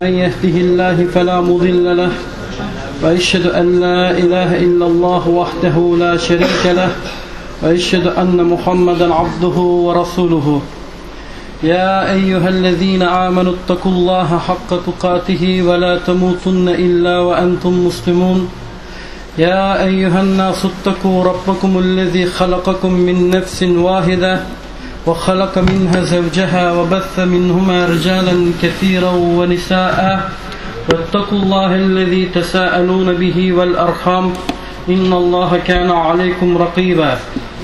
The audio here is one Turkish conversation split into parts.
من يهده الله فلا مضل له وأشهد أن لا إله إلا الله وحده لا شريك له وأشهد أن محمدا عبده ورسوله يا أيها الذين آمنوا اتقوا الله حق تقاته ولا تموتن إلا وأنتم مسلمون يا أيها الناس اتقوا ربكم الذي خلقكم من نفس واحدة وخلق منها زوجها وبث منهما رجالا كثيرا ونساء واتقوا الله الذي تساءلون به والأرحام إن الله كان عليكم رقيبا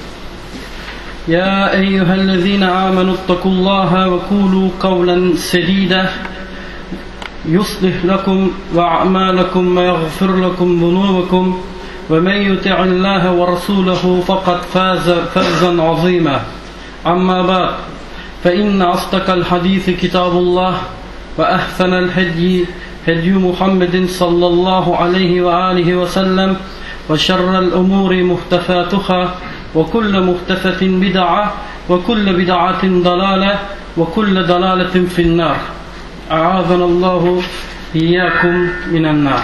يا أيها الذين آمنوا اتقوا الله وقولوا قولا سديدا يصلح لكم وأعمالكم ويغفر لكم ذنوبكم ومن يطع الله ورسوله فقد فاز فوزا عظيما أما بعد فإن أصدق الحديث كتاب الله وأحسن الهدي هدي محمد صلى الله عليه وآله وسلم وشر الأمور محدثاتها وكل محدثة بدعة وكل بدعة ضلالة وكل ضلالة في النار أعاذنا الله إياكم من النار.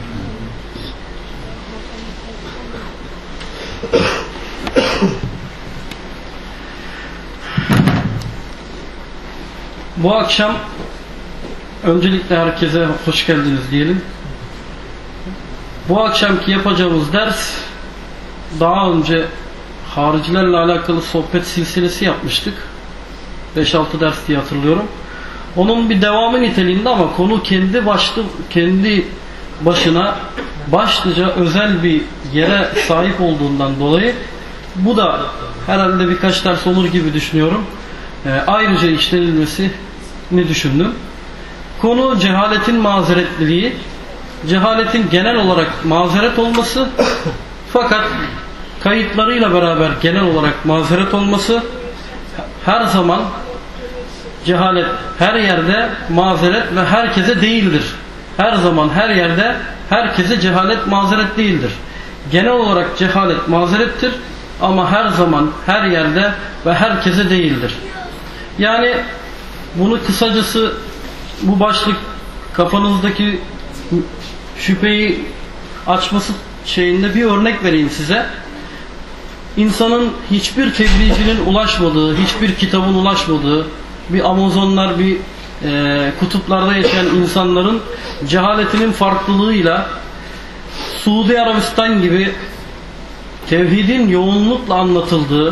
Bu akşam öncelikle herkese hoş geldiniz diyelim. Bu akşamki yapacağımız ders, daha önce haricilerle alakalı sohbet silsilesi yapmıştık. 5-6 ders diye hatırlıyorum. Onun bir devamı niteliğinde ama konu kendi başına başlıca özel bir yere sahip olduğundan dolayı bu da herhalde birkaç ders olur gibi düşünüyorum. Ayrıca işlenilmesini düşündüm. Konu cehaletin mazeretliliği, cehaletin genel olarak mazeret olması fakat kayıtlarıyla beraber genel olarak mazeret olması, her zaman cehalet her yerde mazeret ve herkese değildir. Her zaman her yerde herkese cehalet mazeret değildir. Genel olarak cehalet mazerettir ama her zaman her yerde ve herkese değildir. Yani bunu kısacası bu başlık kafanızdaki şüpheyi açması şeyinde bir örnek vereyim size. İnsanın hiçbir tebliğcinin ulaşmadığı, hiçbir kitabın ulaşmadığı, bir Amazonlar, bir kutuplarda yaşayan insanların cehaletinin farklılığıyla Suudi Arabistan gibi tevhidin yoğunlukla anlatıldığı,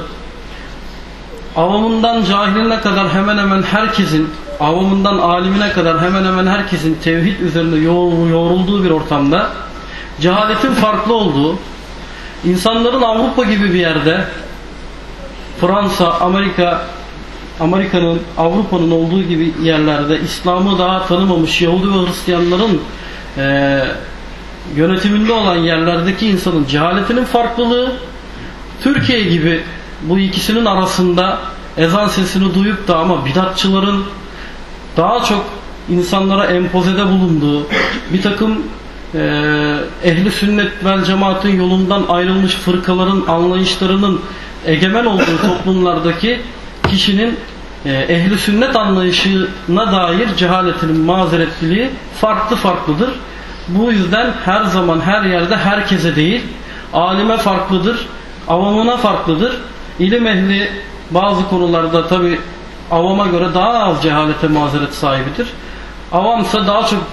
avamından cahiline kadar hemen hemen herkesin, avamından alimine kadar hemen hemen herkesin tevhid üzerinde yoğrulduğu bir ortamda cehaletin farklı olduğu, insanların Avrupa gibi bir yerde, Fransa, Amerika'nın, Avrupa'nın olduğu gibi yerlerde İslam'ı daha tanımamış Yahudi ve Hristiyanların yönetiminde olan yerlerdeki insanın cehaletinin farklılığı, Türkiye gibi bu ikisinin arasında ezan sesini duyup da ama bidatçıların daha çok insanlara empozede bulunduğu, bir takım ehli sünnet vel cemaatin yolundan ayrılmış fırkaların anlayışlarının egemen olduğu toplumlardaki kişinin ehli sünnet anlayışına dair cehaletinin mazeretliliği farklıdır. Bu yüzden her zaman her yerde herkese değil, alime farklıdır, avamına farklıdır. İlim ehli bazı konularda tabi avama göre daha az cehalete mazeret sahibidir. Avamsa daha çok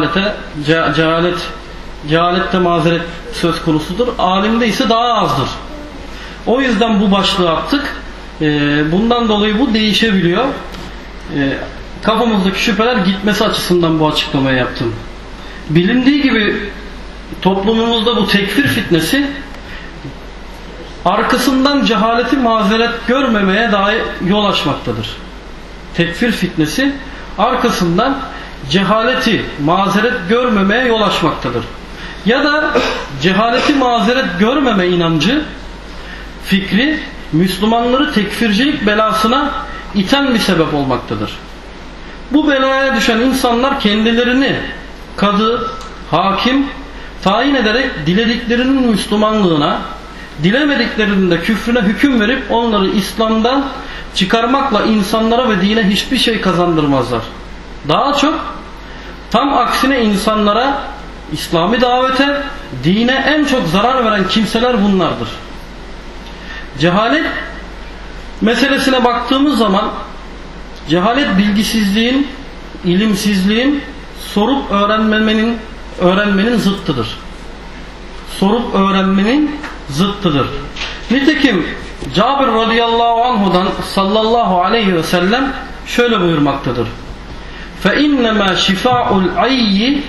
cehalette mazeret söz konusudur. Alimde ise daha azdır. O yüzden bu başlığı attık. Bundan dolayı bu değişebiliyor. Kafamızdaki şüpheler gitmesi açısından bu açıklamayı yaptım. Bilindiği gibi toplumumuzda bu tekfir fitnesi arkasından cehaleti mazeret görmemeye dair yol açmaktadır. Tekfir fitnesi arkasından cehaleti mazeret görmemeye yol açmaktadır. Ya da cehaleti mazeret görmeme inancı, fikri Müslümanları tekfircilik belasına iten bir sebep olmaktadır. Bu belaya düşen insanlar kendilerini kadı, hakim tayin ederek dilediklerinin Müslümanlığına, dilemediklerinin de küfrüne hüküm verip onları İslam'dan çıkarmakla insanlara ve dine hiçbir şey kazandırmazlar. Daha çok Tam aksine insanlara, İslami davete, dine en çok zarar veren kimseler bunlardır. Cehalet meselesine baktığımız zaman, cehalet bilgisizliğin, ilimsizliğin, sorup öğrenmenin zıttıdır. Sorup öğrenmenin zıttıdır. Nitekim Cabir radıyallahu anhu'dan sallallahu aleyhi ve sellem şöyle buyurmaktadır. فَاِنَّمَا شِفَاءُ الْعَيِّ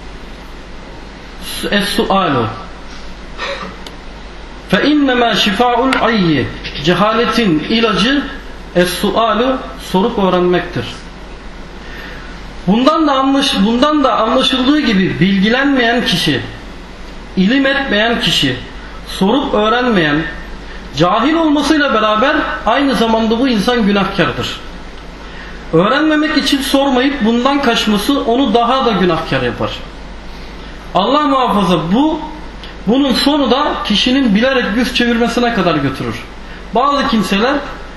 السُّؤَالُ فَاِنَّمَا شِفَاءُ الْعَيِّ Cehaletin ilacı es-sualu, sorup öğrenmektir. Bundan da anlaşıldığı gibi bilgilenmeyen kişi, ilim etmeyen kişi, sorup öğrenmeyen, cahil olmasıyla beraber aynı zamanda bu insan günahkardır. Öğrenmemek için sormayıp bundan kaçması onu daha da günahkar yapar. Allah muhafaza, bunun sonu da kişinin bilerek yüz çevirmesine kadar götürür. Bazı kimseler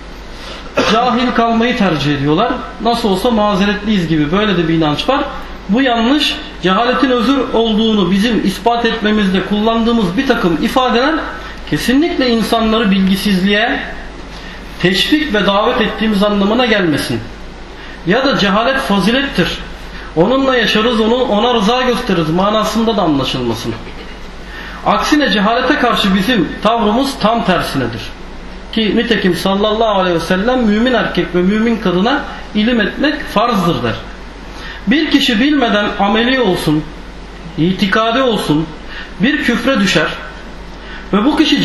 cahil kalmayı tercih ediyorlar. Nasıl olsa mazeretliyiz gibi, böyle de bir inanç var. Bu yanlış. Cehaletin özür olduğunu bizim ispat etmemizde kullandığımız bir takım ifadeler kesinlikle insanları bilgisizliğe teşvik ve davet ettiğimiz anlamına gelmesin. Ya da cehalet fazilettir, onunla yaşarız, ona rıza gösteririz manasında da anlaşılmasın. Aksine cehalete karşı bizim tavrımız tam tersinedir. Ki nitekim sallallahu aleyhi ve sellem mümin erkek ve mümin kadına ilim etmek farzdır der. Bir kişi bilmeden ameli olsun, itikadi olsun bir küfre düşer ve bu kişi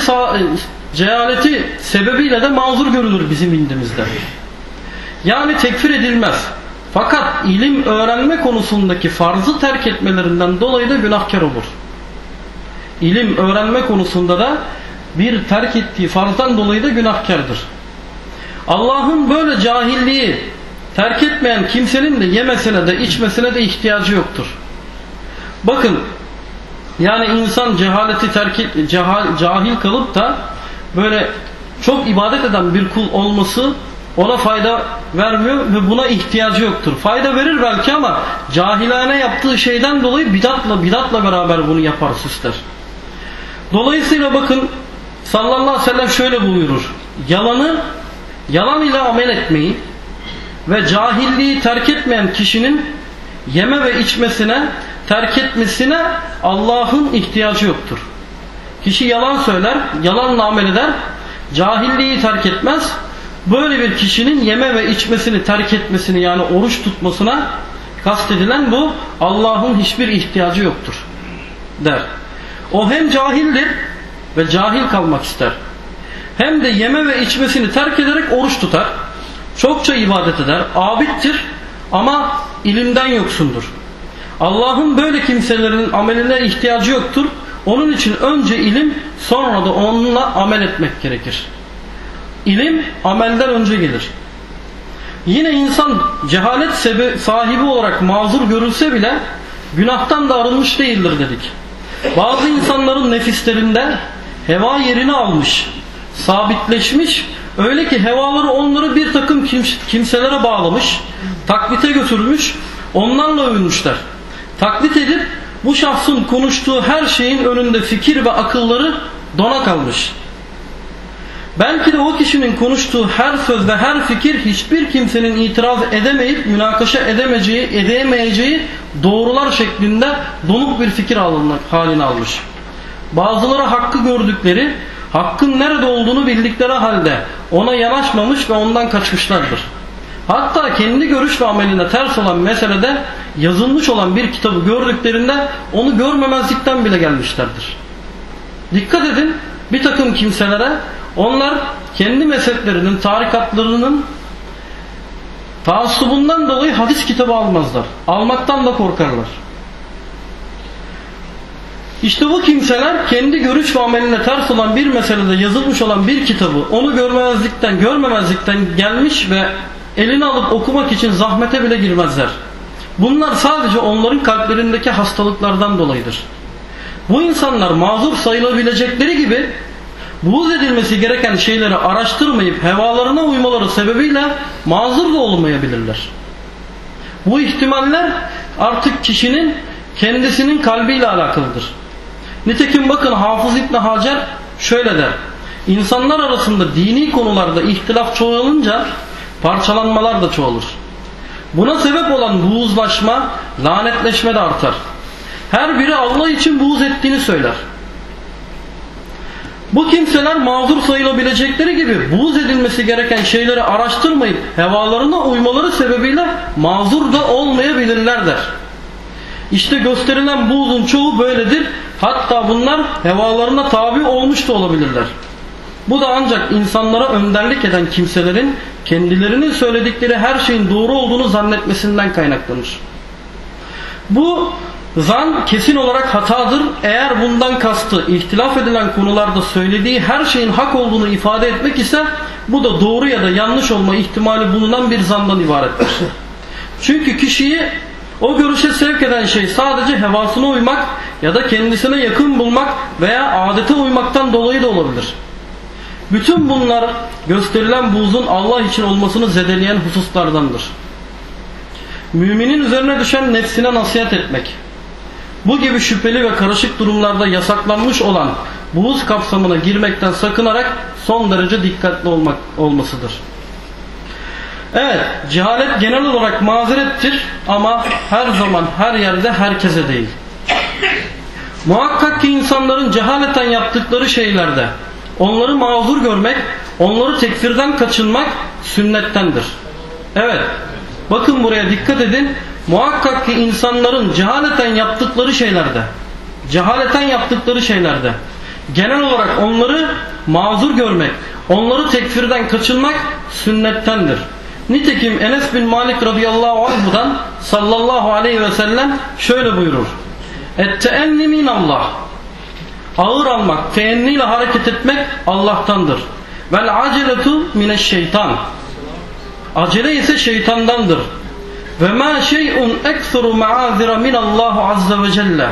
cehaleti sebebiyle de mazur görülür bizim indimizde. Yani tekfir edilmez. Fakat ilim öğrenme konusundaki farzı terk etmelerinden dolayı da günahkar olur. İlim öğrenme konusunda da bir terk ettiği farzdan dolayı da günahkardır. Allah'ın böyle cahilliği terk etmeyen kimsenin de yemesine de içmesine de ihtiyacı yoktur. Bakın, yani insan cahil kalıp da böyle çok ibadet eden bir kul olması ona fayda vermiyor ve buna ihtiyacı yoktur. Fayda verir belki ama cahilane yaptığı şeyden dolayı bidatla beraber bunu yapar, süsler. Dolayısıyla bakın, sallallahu aleyhi ve sellem şöyle buyurur: yalan ile amel etmeyi ve cahilliği terk etmeyen kişinin yeme ve içmesine, terk etmesine Allah'ın ihtiyacı yoktur. Kişi yalan söyler, yalanla amel eder, cahilliği terk etmez. Böyle bir kişinin yeme ve içmesini terk etmesini, yani oruç tutmasına kastedilen bu, Allah'ın hiçbir ihtiyacı yoktur der. O hem cahildir ve cahil kalmak ister, hem de yeme ve içmesini terk ederek oruç tutar, çokça ibadet eder, abiddir ama ilimden yoksundur. Allah'ın böyle kimselerin ameline ihtiyacı yoktur. Onun için önce ilim, sonra da onunla amel etmek gerekir. İlim amelden önce gelir. Yine insan cehalet sahibi olarak mazur görülse bile günahtan da arınmış değildir dedik. Bazı insanların nefislerinde heva yerini almış, sabitleşmiş, öyle ki hevaları onları bir takım kimselere bağlamış, taklite götürmüş, onlarla övünmüşler. Taklit edip bu şahsın konuştuğu her şeyin önünde fikir ve akılları dona kalmış. Belki de o kişinin konuştuğu her söz ve her fikir hiçbir kimsenin itiraz edemeyip münakaşa edemeyeceği doğrular şeklinde donuk bir fikir halini almış. Bazıları hakkı gördükleri, hakkın nerede olduğunu bildikleri halde ona yanaşmamış ve ondan kaçmışlardır. Hatta kendi görüş ve ameline ters olan meselede yazılmış olan bir kitabı gördüklerinde onu görmemezlikten bile gelmişlerdir. Dikkat edin bir takım kimselere, onlar kendi mezheplerinin, tarikatlarının taassubundan dolayı hadis kitabı almazlar. Almaktan da korkarlar. İşte bu kimseler kendi görüş ve ameline ters olan bir meselede yazılmış olan bir kitabı onu görmemezlikten gelmiş ve elini alıp okumak için zahmete bile girmezler. Bunlar sadece onların kalplerindeki hastalıklardan dolayıdır. Bu insanlar mazur sayılabilecekleri gibi buğz edilmesi gereken şeyleri araştırmayıp hevalarına uymaları sebebiyle mazur da olmayabilirler. Bu ihtimaller artık kişinin kendisinin kalbiyle alakalıdır. Nitekim bakın Hafız İbn Hacer şöyle der: İnsanlar arasında dini konularda ihtilaf çoğalınca parçalanmalar da çoğalır. Buna sebep olan buğuzlaşma, lanetleşme de artar. Her biri Allah için buğz ettiğini söyler. Bu kimseler mazur sayılabilecekleri gibi buğz edilmesi gereken şeyleri araştırmayıp hevalarına uymaları sebebiyle mazur da olmayabilirler der. İşte gösterilen buğzun çoğu böyledir. Hatta bunlar hevalarına tabi olmuş da olabilirler. Bu da ancak insanlara önderlik eden kimselerin kendilerinin söyledikleri her şeyin doğru olduğunu zannetmesinden kaynaklanır. Bu zan kesin olarak hatadır. Eğer bundan kastı ihtilaf edilen konularda söylediği her şeyin hak olduğunu ifade etmek ise bu da doğru ya da yanlış olma ihtimali bulunan bir zandan ibarettir. Çünkü kişiyi o görüşe sevk eden şey sadece hevasına uymak ya da kendisine yakın bulmak veya adete uymaktan dolayı da olabilir. Bütün bunlar gösterilen buğzun Allah için olmasını zedeleyen hususlardandır. Müminin üzerine düşen nefsine nasihat etmek, bu gibi şüpheli ve karışık durumlarda yasaklanmış olan buğz kapsamına girmekten sakınarak son derece dikkatli olmasıdır. Evet, cehalet genel olarak mazerettir ama her zaman her yerde herkese değil. Muhakkak ki insanların cehaleten yaptıkları şeylerde onları mazur görmek, onları tekfirden kaçınmak sünnettendir. Evet, bakın buraya dikkat edin. Muhakkak ki insanların cehaleten yaptıkları şeylerde genel olarak onları mazur görmek, onları tekfirden kaçınmak sünnettendir. Nitekim Enes bin Malik radıyallahu anhu'dan sallallahu aleyhi ve sellem şöyle buyurur: "Et-teenni minallah." Ağır almak, teenniyle hareket etmek Allah'tandır. Vel aceletu mineşşeytan. Acele ise şeytandandır. Ve ma şey'un ekseru ma'azira minallahu azze ve celle.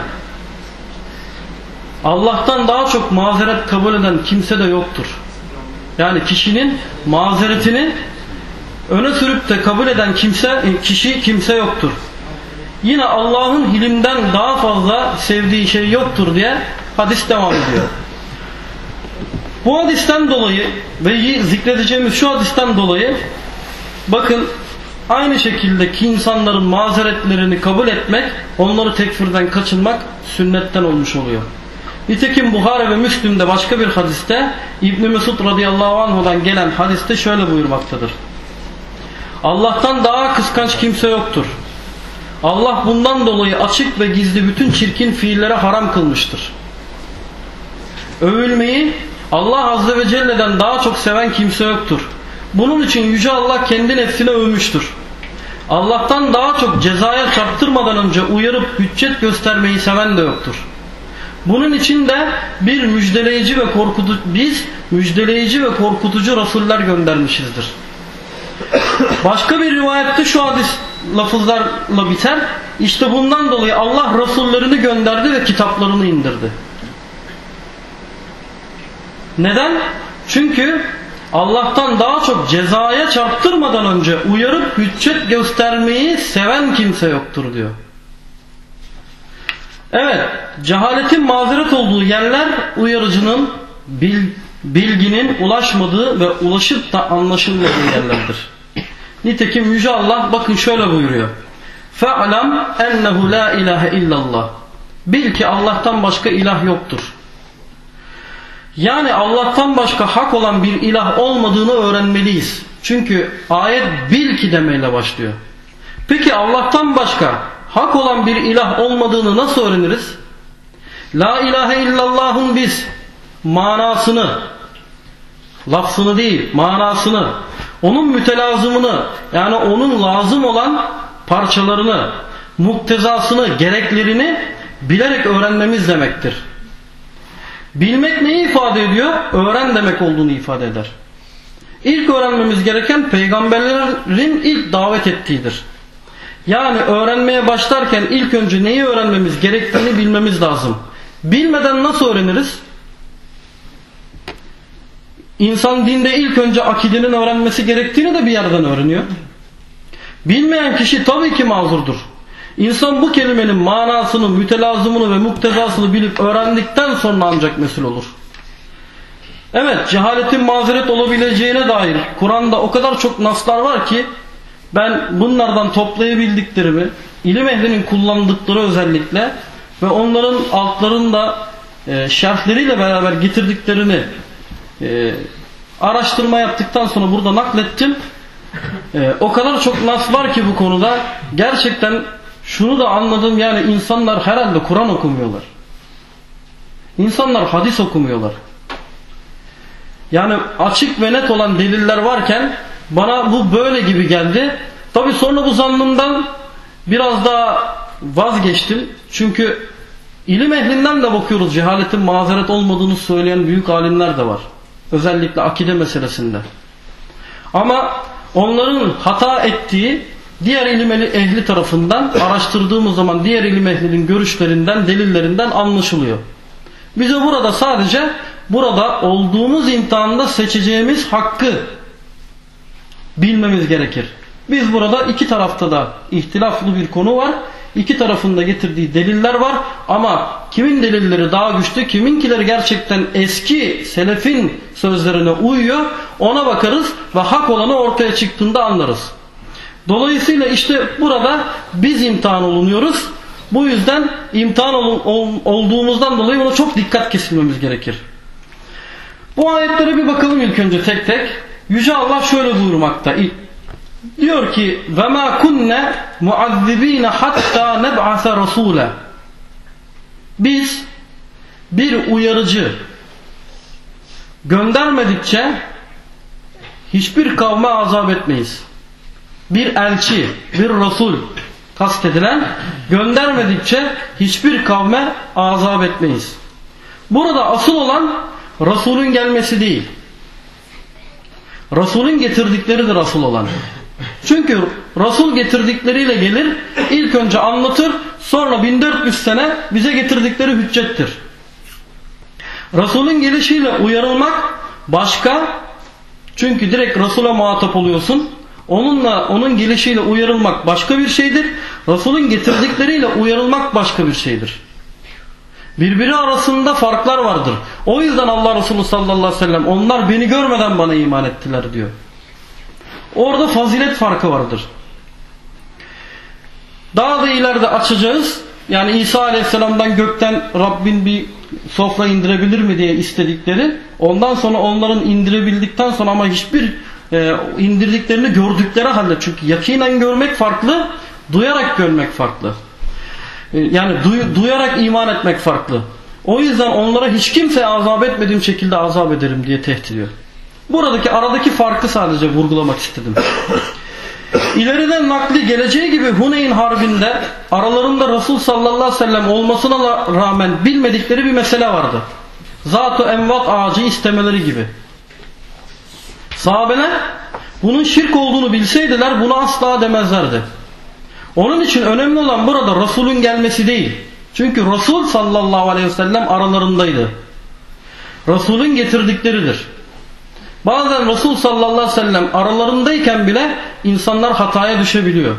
Allah'tan daha çok mazeret kabul eden kimse de yoktur. Yani kişinin mazeretini öne sürüp de kabul eden kimse yoktur. Yine Allah'ın hilimden daha fazla sevdiği şey yoktur diye hadis devam ediyor. Bu hadisten dolayı ve zikredeceğimiz şu hadisten dolayı bakın aynı şekilde ki insanların mazeretlerini kabul etmek, onları tekfirden kaçınmak sünnetten olmuş oluyor. Nitekim Buhari ve Müslim'de başka bir hadiste İbn Mesud radıyallahu anh'dan gelen hadiste şöyle buyurmaktadır: Allah'tan daha kıskanç kimse yoktur. Allah bundan dolayı açık ve gizli bütün çirkin fiillere haram kılmıştır. Övülmeyi Allah azze ve celle'den daha çok seven kimse yoktur. Bunun için Yüce Allah kendi nefsine övmüştür. Allah'tan daha çok cezaya çarptırmadan önce uyarıp hüccet göstermeyi seven de yoktur. Bunun için de biz müjdeleyici ve korkutucu rasuller göndermişizdir. Başka bir rivayette şu hadis lafızlarla biter: İşte bundan dolayı Allah rasullerini gönderdi ve kitaplarını indirdi. Neden? Çünkü Allah'tan daha çok cezaya çarptırmadan önce uyarıp hüccet göstermeyi seven kimse yoktur diyor. Evet, cehaletin mazeret olduğu yerler uyarıcının, bilginin ulaşmadığı ve ulaşıp da anlaşılmadığı yerlerdir. Nitekim Yüce Allah bakın şöyle buyuruyor: فَعْلَمْ اَنَّهُ لَا اِلَٰهَ اِلَّا اللّٰهِ. Bil ki Allah'tan başka ilah yoktur. Yani Allah'tan başka hak olan bir ilah olmadığını öğrenmeliyiz. Çünkü ayet bil ki demeyle başlıyor. Peki Allah'tan başka hak olan bir ilah olmadığını nasıl öğreniriz? La ilahe illallah'ın biz manasını, lafzını değil manasını, onun mütelazımını, yani onun lazım olan parçalarını, muktezasını, gereklerini bilerek öğrenmemiz demektir. Bilmek neyi ifade ediyor? Öğren demek olduğunu ifade eder. İlk öğrenmemiz gereken peygamberlerin ilk davet ettiğidir. Yani öğrenmeye başlarken ilk önce neyi öğrenmemiz gerektiğini bilmemiz lazım. Bilmeden nasıl öğreniriz? İnsan dinde ilk önce akidenin öğrenmesi gerektiğini de bir yerden öğreniyor. Bilmeyen kişi tabii ki mazurdur. İnsan bu kelimenin manasını, mütelazımını ve muktezasını bilip öğrendikten sonra ancak mesul olur. Evet, cehaletin mazeret olabileceğine dair Kur'an'da o kadar çok naslar var ki ben bunlardan toplayabildiklerimi, ilim ehlinin kullandıkları özellikle ve onların altlarında şerhleriyle beraber getirdiklerini araştırma yaptıktan sonra burada naklettim. O kadar çok nas var ki bu konuda gerçekten şunu da anladım, yani insanlar herhalde Kur'an okumuyorlar. İnsanlar hadis okumuyorlar. Yani açık ve net olan deliller varken bana bu böyle gibi geldi. Tabi sonra bu zannımdan biraz daha vazgeçtim. Çünkü ilim ehlinden de bakıyoruz, cehaletin mazeret olmadığını söyleyen büyük alimler de var. Özellikle akide meselesinde. Ama onların hata ettiği diğer ilim ehli tarafından araştırdığımız zaman diğer ilim ehlinin görüşlerinden, delillerinden anlaşılıyor. Bize burada sadece burada olduğumuz imtihanda seçeceğimiz hakkı bilmemiz gerekir. Biz burada iki tarafta da ihtilaflı bir konu var. İki tarafında getirdiği deliller var. Ama kimin delilleri daha güçlü, kiminkileri gerçekten eski selefin sözlerine uyuyor, ona bakarız ve hak olanı ortaya çıktığında anlarız. Dolayısıyla işte burada biz imtihan olunuyoruz. Bu yüzden imtihan olduğumuzdan dolayı ona çok dikkat kesilmemiz gerekir. Bu ayetlere bir bakalım ilk önce tek tek. Yüce Allah şöyle buyurmakta. Diyor ki: وَمَا كُنَّ مُعَذِّب۪ينَ حَتَّى نَبْعَثَ رَسُولًا. Biz bir uyarıcı göndermedikçe hiçbir kavme azap etmeyiz. Bir elçi, bir Resul kastedilen, göndermedikçe hiçbir kavme azap etmeyiz. Burada asıl olan Resulün gelmesi değil. Resulün getirdikleridir asıl olan. Çünkü Resul getirdikleriyle gelir, ilk önce anlatır, sonra 1400 sene bize getirdikleri hüccettir. Resulün gelişiyle uyarılmak başka, çünkü direkt Resul'e muhatap oluyorsun. Onun gelişiyle uyarılmak başka bir şeydir. Resulün getirdikleriyle uyarılmak başka bir şeydir. Birbiri arasında farklar vardır. O yüzden Allah Resulü sallallahu aleyhi ve sellem onlar beni görmeden bana iman ettiler diyor. Orada fazilet farkı vardır. Daha da ileride açacağız. Yani İsa aleyhisselamdan gökten Rabbin bir sofra indirebilir mi diye istedikleri. Ondan sonra onların indirebildikten sonra ama hiçbir indirdiklerini gördükleri halde, çünkü yakinen görmek farklı, duyarak görmek farklı. Yani duyarak iman etmek farklı. O yüzden onlara hiç kimseye azap etmediğim şekilde azap ederim diye tehdit ediyor. Buradaki aradaki farkı sadece vurgulamak istedim. İleriden nakli geleceği gibi Huneyn Harbi'nde aralarında Resul sallallahu aleyhi ve sellem olmasına rağmen bilmedikleri bir mesele vardı. Zat-ı envat ağacı istemeleri gibi. Sahabeler bunun şirk olduğunu bilseydiler bunu asla demezlerdi. Onun için önemli olan burada Resulün gelmesi değil. Çünkü Resul sallallahu aleyhi ve sellem aralarındaydı. Resulün getirdikleridir. Bazen Resul sallallahu aleyhi ve sellem aralarındayken bile insanlar hataya düşebiliyor.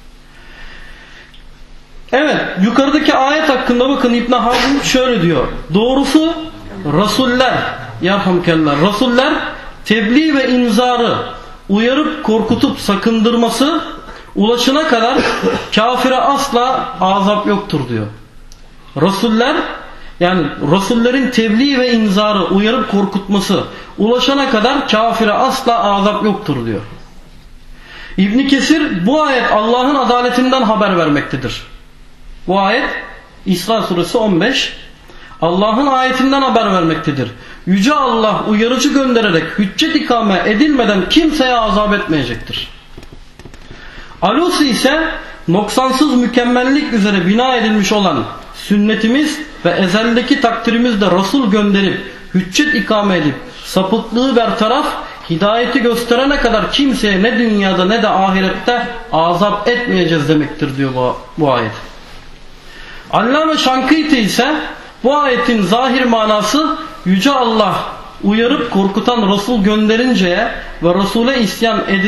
Evet, yukarıdaki ayet hakkında bakın İbn Hazm şöyle diyor. Doğrusu Resuller, Resuller tebliğ ve inzarı uyarıp korkutup sakındırması ulaşına kadar kafire asla azap yoktur diyor. Resuller, yani Resullerin tebliğ ve inzarı uyarıp korkutması ulaşana kadar kafire asla azap yoktur diyor. İbn Kesir bu ayet Allah'ın adaletinden haber vermektedir. Bu ayet İsra suresi 15 Allah'ın ayetinden haber vermektedir. Yüce Allah uyarıcı göndererek hüccet ikame edilmeden kimseye azap etmeyecektir. Alusi ise noksansız mükemmellik üzere bina edilmiş olan sünnetimiz ve ezeldeki takdirimizde Resul gönderip hüccet ikame edip sapıklığı bertaraf, hidayeti gösterene kadar kimseye ne dünyada ne de ahirette azap etmeyeceğiz demektir diyor bu ayet. Allame Şankiti ise bu ayetin zahir manası Yüce Allah uyarıp korkutan Resul gönderinceye ve Resul'e isyan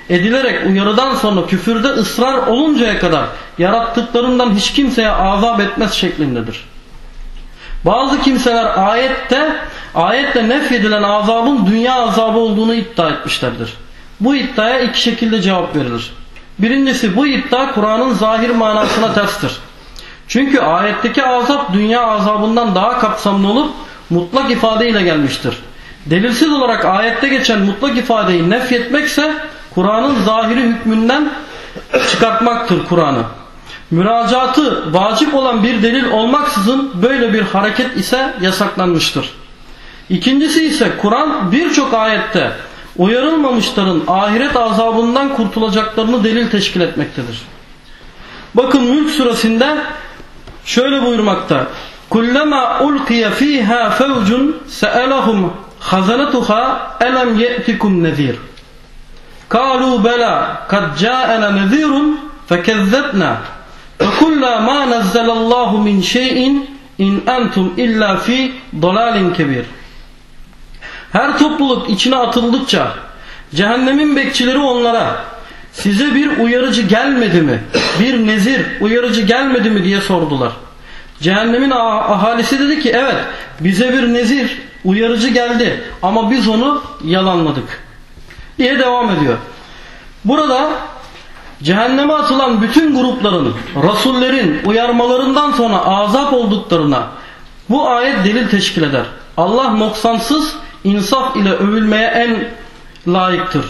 edilerek uyarıdan sonra küfürde ısrar oluncaya kadar yarattıklarından hiç kimseye azap etmez şeklindedir. Bazı kimseler ayetle nefyedilen azabın dünya azabı olduğunu iddia etmişlerdir. Bu iddiaya iki şekilde cevap verilir. Birincisi, bu iddia Kur'an'ın zahir manasına terstir. Çünkü ayetteki azap dünya azabından daha kapsamlı olup mutlak ifadeyle gelmiştir. Delilsiz olarak ayette geçen mutlak ifadeyi nefyetmekse Kur'an'ın zahiri hükmünden çıkartmaktır Kur'an'ı. Müracaatı vacip olan bir delil olmaksızın böyle bir hareket ise yasaklanmıştır. İkincisi ise Kur'an birçok ayette uyarılmamışların ahiret azabından kurtulacaklarını delil teşkil etmektedir. Bakın Mülk suresinde şöyle buyurmakta: "Kullama ulqiya fiha fawjun sa'alahum khazanatuha alam ya'tikum nezir. Kalu bela kad ja'ana nezirun fekezzebna. Ve kulla ma nazzalallahu min şeyin in entum illa fi dalalin kebir." Her topluluk içine atıldıkça cehennemin bekçileri onlara "Size bir uyarıcı gelmedi mi? Bir nezir, uyarıcı gelmedi mi?" diye sordular. Cehennemin ahalisi dedi ki evet, bize bir nezir, uyarıcı geldi ama biz onu yalanladık diye devam ediyor. Burada cehenneme atılan bütün grupların, rasullerin uyarmalarından sonra azap olduklarına bu ayet delil teşkil eder. Allah noksansız, insaf ile övülmeye en layıktır.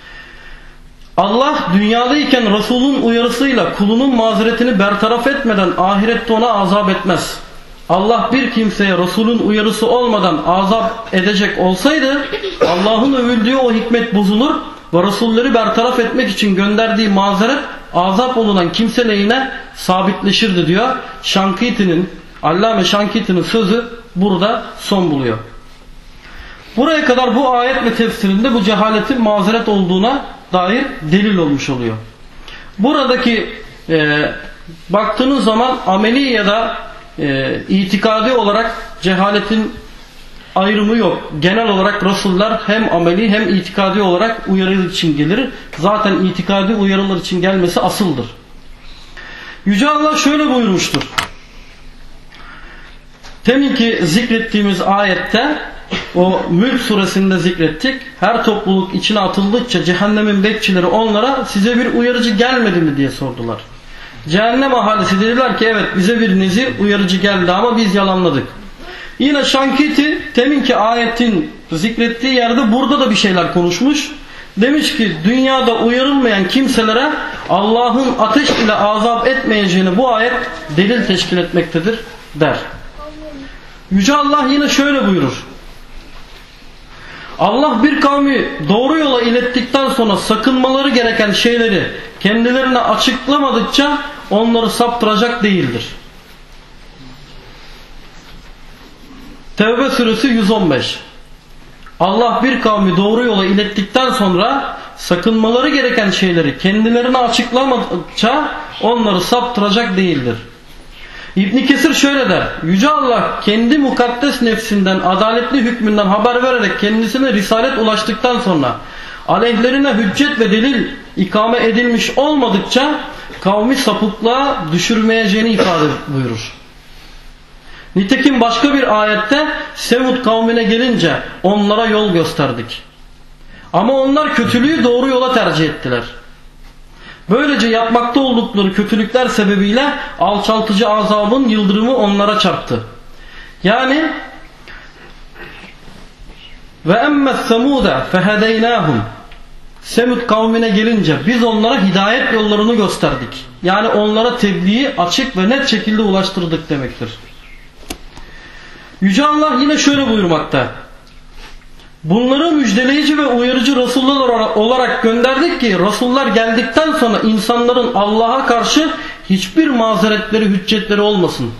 Allah dünyadayken Resul'ün uyarısıyla kulunun mazeretini bertaraf etmeden ahirette ona azap etmez. Allah bir kimseye Resul'ün uyarısı olmadan azap edecek olsaydı Allah'ın övüldüğü o hikmet bozulur ve Resulleri bertaraf etmek için gönderdiği mazeret azap olunan kimse lehine sabitleşirdi diyor. Allame Şankiti'nin sözü burada son buluyor. Buraya kadar bu ayet ve tefsirinde bu cehaletin mazeret olduğuna dair delil olmuş oluyor. Buradaki baktığınız zaman ameli ya da itikadi olarak cehaletin ayrımı yok. Genel olarak Resuller hem ameli hem itikadi olarak uyarı için gelir. Zaten itikadi uyarılar için gelmesi asıldır. Yüce Allah şöyle buyurmuştur. Teminki zikrettiğimiz ayette, o Mülk suresinde zikrettik. Her topluluk içine atıldıkça cehennemin bekçileri onlara "Size bir uyarıcı gelmedi mi?" diye sordular. Cehennem ahalisi dediler ki evet, bize bir nezir, uyarıcı geldi ama biz yalanladık. Yine Şankiti teminki ayetin zikrettiği yerde burada da bir şeyler konuşmuş. Demiş ki dünyada uyarılmayan kimselere Allah'ın ateş ile azap etmeyeceğini bu ayet delil teşkil etmektedir der. Yüce Allah yine şöyle buyurur. Allah bir kavmi doğru yola ilettikten sonra sakınmaları gereken şeyleri kendilerine açıklamadıkça onları saptıracak değildir. Tevbe suresi 115. Allah bir kavmi doğru yola ilettikten sonra sakınmaları gereken şeyleri kendilerine açıklamadıkça onları saptıracak değildir. İbn Kesir şöyle der. Yüce Allah kendi mukaddes nefsinden, adaletli hükmünden haber vererek kendisine risalet ulaştıktan sonra aleyhlerine hüccet ve delil ikame edilmiş olmadıkça kavmi sapıklığa düşürmeyeceğini ifade buyurur. Nitekim başka bir ayette Semud kavmine gelince onlara yol gösterdik. Ama onlar kötülüğü doğru yola tercih ettiler. Böylece yapmakta oldukları kötülükler sebebiyle alçaltıcı azabın yıldırımı onlara çarptı. Yani ve emmes semuda fehedeynahum, Semud kavmine gelince biz onlara hidayet yollarını gösterdik. Yani onlara tebliği açık ve net şekilde ulaştırdık demektir. Yüce Allah yine şöyle buyurmakta. Bunları müjdeleyici ve uyarıcı Resuller olarak gönderdik ki Resuller geldikten sonra insanların Allah'a karşı hiçbir mazeretleri, hüccetleri olmasın.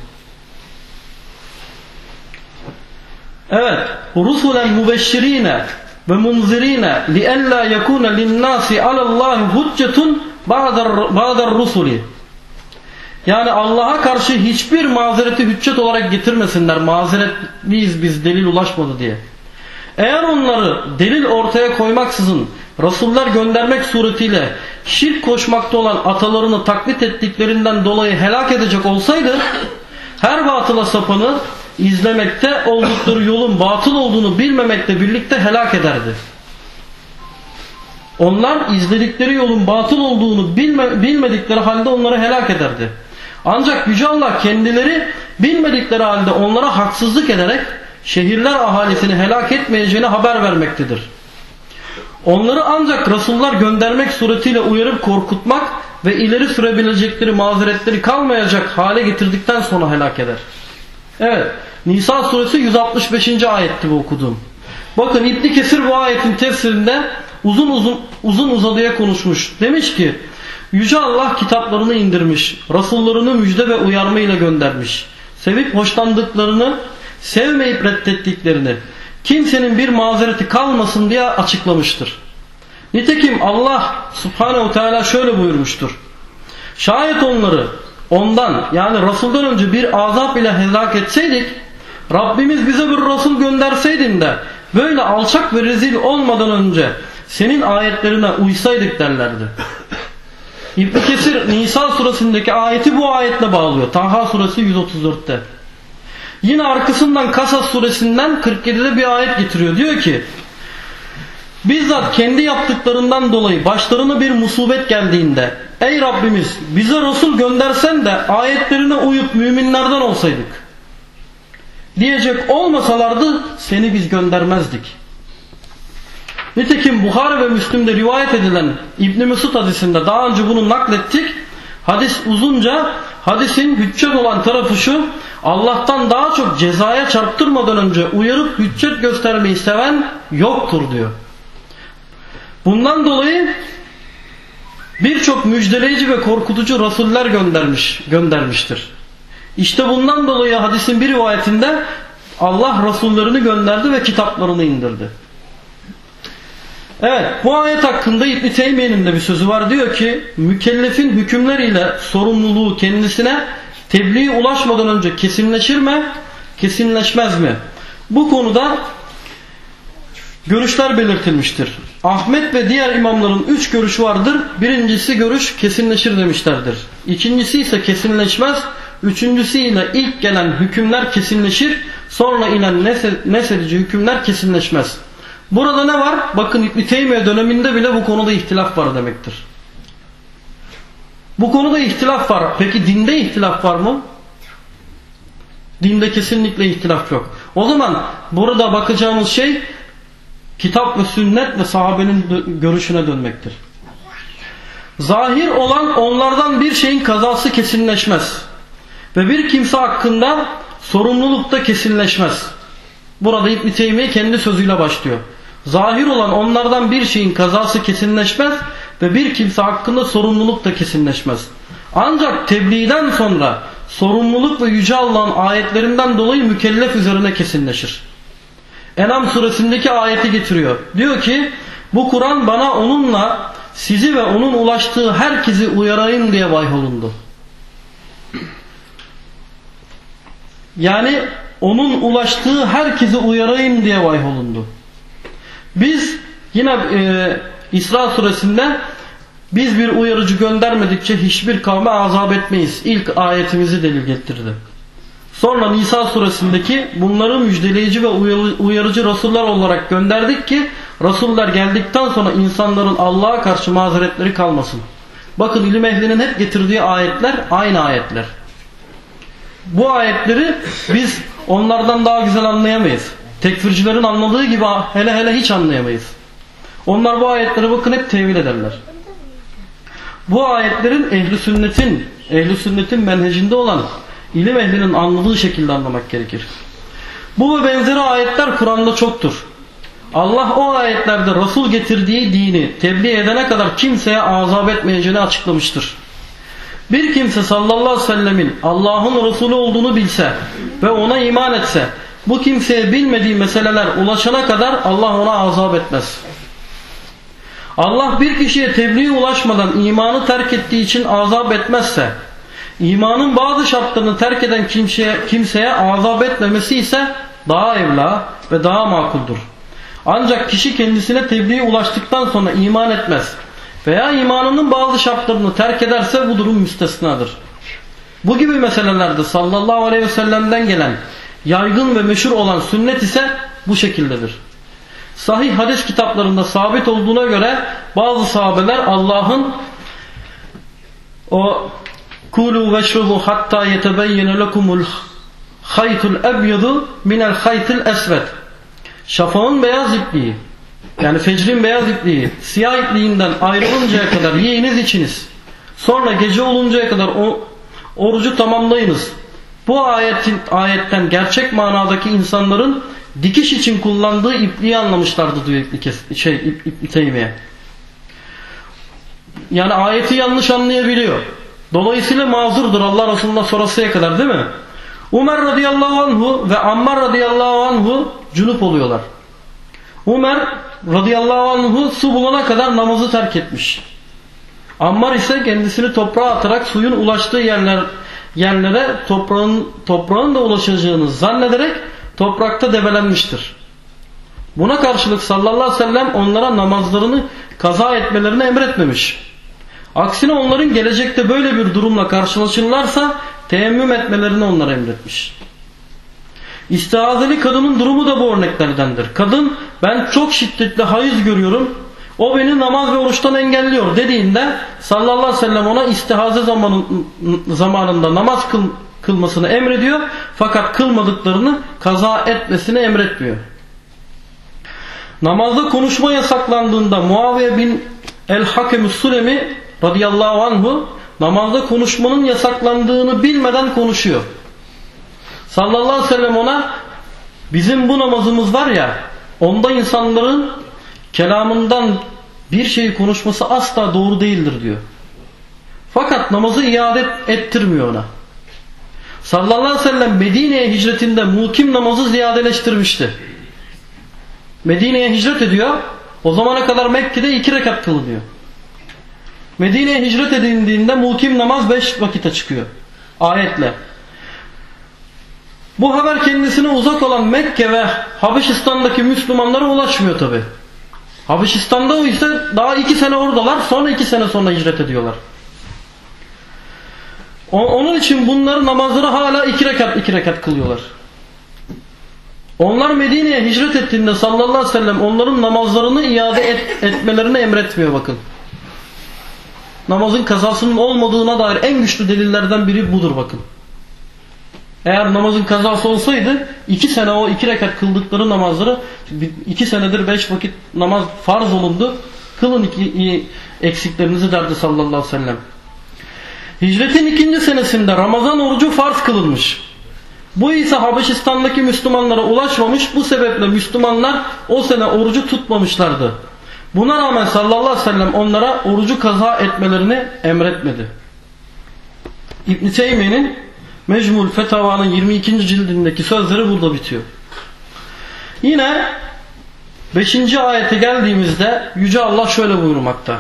Evet. Rusulen mubeşşirine ve munzirine li'ella yekune linnâsi alallâhi hüccetun ba'dar rusuli. Yani Allah'a karşı hiçbir mazereti hüccet olarak getirmesinler. Mazeretliyiz biz, delil ulaşmadı diye. Eğer onları delil ortaya koymaksızın Resuller göndermek suretiyle şirk koşmakta olan atalarını taklit ettiklerinden dolayı helak edecek olsaydı, her batıla sapanı izlemekte oldukları yolun batıl olduğunu bilmemekle birlikte helak ederdi. Onlar izledikleri yolun batıl olduğunu bilmedikleri halde onları helak ederdi. Ancak Yüce Allah kendileri bilmedikleri halde onlara haksızlık ederek şehirler ahalisini helak etmeyeceğini haber vermektedir. Onları ancak Resullar göndermek suretiyle uyarıp korkutmak ve ileri sürebilecekleri mazeretleri kalmayacak hale getirdikten sonra helak eder. Evet, Nisa suresi 165. ayetti bu okuduğum. Bakın İbn Kesir bu ayetin tefsirinde uzun uzadıya konuşmuş. Demiş ki, Yüce Allah kitaplarını indirmiş, Resullarını müjde ve uyarma ile göndermiş. Sevip hoşlandıklarını, sevmeyip reddettiklerini, kimsenin bir mazereti kalmasın diye açıklamıştır. Nitekim Allah Subhanehu Teala şöyle buyurmuştur. Şayet onları ondan, yani Resul'den önce bir azap ile helak etseydik, Rabbimiz bize bir Resul gönderseydin de böyle alçak ve rezil olmadan önce senin ayetlerine uysaydık derlerdi. İbn Kesir Nisa suresindeki ayeti bu ayetle bağlıyor. Taha suresi 134'te. Yine arkasından Kasas suresinden 47'de bir ayet getiriyor. Diyor ki, bizzat kendi yaptıklarından dolayı başlarına bir musibet geldiğinde, ey Rabbimiz bize Resul göndersen de ayetlerine uyup müminlerden olsaydık diyecek olmasalardı seni biz göndermezdik. Nitekim Buhari ve Müslim'de rivayet edilen İbn Mesud hadisinde daha önce bunu naklettik. Hadis uzunca, hadisin hüccet olan tarafı şu: Allah'tan daha çok cezaya çarptırmadan önce uyarıp hüccet göstermeyi seven yoktur diyor. Bundan dolayı birçok müjdeleyici ve korkutucu rasuller göndermiştir. İşte bundan dolayı hadisin bir rivayetinde Allah rasullerini gönderdi ve kitaplarını indirdi. Evet, bu ayet hakkında İbn Teymiye'nin de bir sözü var. Diyor ki, mükellefin hükümleriyle sorumluluğu kendisine tebliğ ulaşmadan önce kesinleşir mi, kesinleşmez mi? Bu konuda görüşler belirtilmiştir. Ahmet ve diğer imamların 3 görüşü vardır. Birincisi görüş kesinleşir demişlerdir. İkincisi ise kesinleşmez. Üçüncüsü ile ilk gelen hükümler kesinleşir. Sonra inen nesedici hükümler kesinleşmez. Burada ne var? Bakın İbn Teymiye döneminde bile bu konuda ihtilaf var demektir. Bu konuda ihtilaf var. Peki dinde ihtilaf var mı? Dinde kesinlikle ihtilaf yok. O zaman burada bakacağımız şey kitap ve sünnet ve sahabenin görüşüne dönmektir. Zahir olan onlardan bir şeyin kazası kesinleşmez. Ve bir kimse hakkında sorumluluk da kesinleşmez. Burada İbn Teymiye kendi sözüyle başlıyor. Zahir olan onlardan bir şeyin kazası kesinleşmez ve bir kimse hakkında sorumluluk da kesinleşmez. Ancak tebliğden sonra sorumluluk ve Yüce Allah'ın ayetlerinden dolayı mükellef üzerine kesinleşir. En'am suresindeki ayeti getiriyor. Diyor ki, bu Kur'an bana onunla sizi ve onun ulaştığı herkesi uyarayım diye vahyolundu. Yani onun ulaştığı herkesi uyarayım diye vahyolundu. Biz yine İsra suresinde biz bir uyarıcı göndermedikçe hiçbir kavme azap etmeyiz. İlk ayetimizi delil getirdi. Sonra Nisa suresindeki bunları müjdeleyici ve uyarıcı Resuller olarak gönderdik ki Resuller geldikten sonra insanların Allah'a karşı mazeretleri kalmasın. Bakın ilim ehlinin hep getirdiği ayetler aynı ayetler. Bu ayetleri biz onlardan daha güzel anlayamayız. Tekfircilerin anladığı gibi hele hiç anlayamayız. Onlar bu ayetleri bakın hep tevil ederler. Bu ayetlerin ehli sünnetin menhecinde olan ilim ehlinin anladığı şekilde anlamak gerekir. Bu ve benzeri ayetler Kur'an'da çoktur. Allah o ayetlerde Resul getirdiği dini tebliğ edene kadar kimseye azap etmeyeceğini açıklamıştır. Bir kimse sallallahu aleyhi ve sellemin Allah'ın Resulü olduğunu bilse ve ona iman etse, bu kimseye bilmediği meseleler ulaşana kadar Allah ona azap etmez. Allah bir kişiye tebliğ ulaşmadan imanı terk ettiği için azap etmezse, imanın bazı şartlarını terk eden kimseye azap etmemesi ise daha evla ve daha makuldür. Ancak kişi kendisine tebliğ ulaştıktan sonra iman etmez veya imanının bazı şartlarını terk ederse bu durum müstesnadır. Bu gibi meselelerde sallallahu aleyhi ve sellem'den gelen yaygın ve meşhur olan sünnet ise bu şekildedir. Sahih hadis kitaplarında sabit olduğuna göre bazı sahabeler Allah'ın o kulu veşrubu hatta yetebeyyene lekumul haytul ebyadu minel haytil esved, şafağın beyaz ipliği yani fecrin beyaz ipliği siyah ipliğinden ayrılıncaya kadar yiyiniz içiniz. Sonra gece oluncaya kadar orucu tamamlayınız. Bu ayetten gerçek manadaki insanların dikiş için kullandığı ipliği anlamışlardı diyor İbn Teymiye. Yani ayeti yanlış anlayabiliyor. Dolayısıyla mazurdur Allah Resulü'ne sorasıya kadar, değil mi? Ömer radıyallahu anhu ve Ammar radıyallahu anhu cunup oluyorlar. Ömer radıyallahu anhu su bulana kadar namazı terk etmiş. Ammar ise kendisini toprağa atarak suyun ulaştığı yerlere toprağın da ulaşacağını zannederek toprakta debelenmiştir. Buna karşılık sallallahu aleyhi ve sellem onlara namazlarını kaza etmelerini emretmemiş. Aksine onların gelecekte böyle bir durumla karşılaşırlarsa teyemmüm etmelerini onlara emretmiş. İstihazeli kadının durumu da bu örneklerdendir. Kadın ben çok şiddetli hayız görüyorum, o beni namaz ve oruçtan engelliyor dediğinde sallallahu aleyhi ve sellem ona istihaze zamanında namaz kılmasını emrediyor fakat kılmadıklarını kaza etmesini emretmiyor. Namazda konuşma yasaklandığında Muaviye bin el-Hakem Sülemi radıyallahu anhu namazda konuşmanın yasaklandığını bilmeden konuşuyor. Sallallahu aleyhi ve sellem ona bizim bu namazımız var ya, onda insanların kelamından bir şeyi konuşması asla doğru değildir diyor. Fakat namazı iade ettirmiyor ona. Sallallahu aleyhi ve sellem Medine'ye hicretinde mukim namazı ziyadeleştirmişti. Medine'ye hicret ediyor. O zamana kadar Mekke'de 2 rekat kılınıyor. Medine'ye hicret edildiğinde mukim namaz 5 vakite çıkıyor. Ayetle. Bu haber kendisine uzak olan Mekke ve Habeşistan'daki Müslümanlara ulaşmıyor tabi. Habeşistan'da o ise daha 2 sene oradalar, sonra 2 sene sonra hicret ediyorlar. Onun için bunların namazları hala 2 rekat kılıyorlar. Onlar Medine'ye hicret ettiğinde sallallahu aleyhi ve sellem onların namazlarını iade etmelerini emretmiyor bakın. Namazın kazasının olmadığına dair en güçlü delillerden biri budur bakın. Eğer namazın kazası olsaydı 2 sene o 2 rekat kıldıkları namazları 2 senedir 5 vakit namaz farz olundu. Kılın eksiklerinizi derdi sallallahu aleyhi ve sellem. Hicretin 2. senesinde Ramazan orucu farz kılınmış. Bu ise Habeşistan'daki Müslümanlara ulaşmamış. Bu sebeple Müslümanlar o sene orucu tutmamışlardı. Buna rağmen sallallahu aleyhi ve sellem onlara orucu kaza etmelerini emretmedi. İbn Teymiye'nin Mecmul Fetava'nın 22. cildindeki sözleri burada bitiyor. Yine 5. ayete geldiğimizde Yüce Allah şöyle buyurmakta.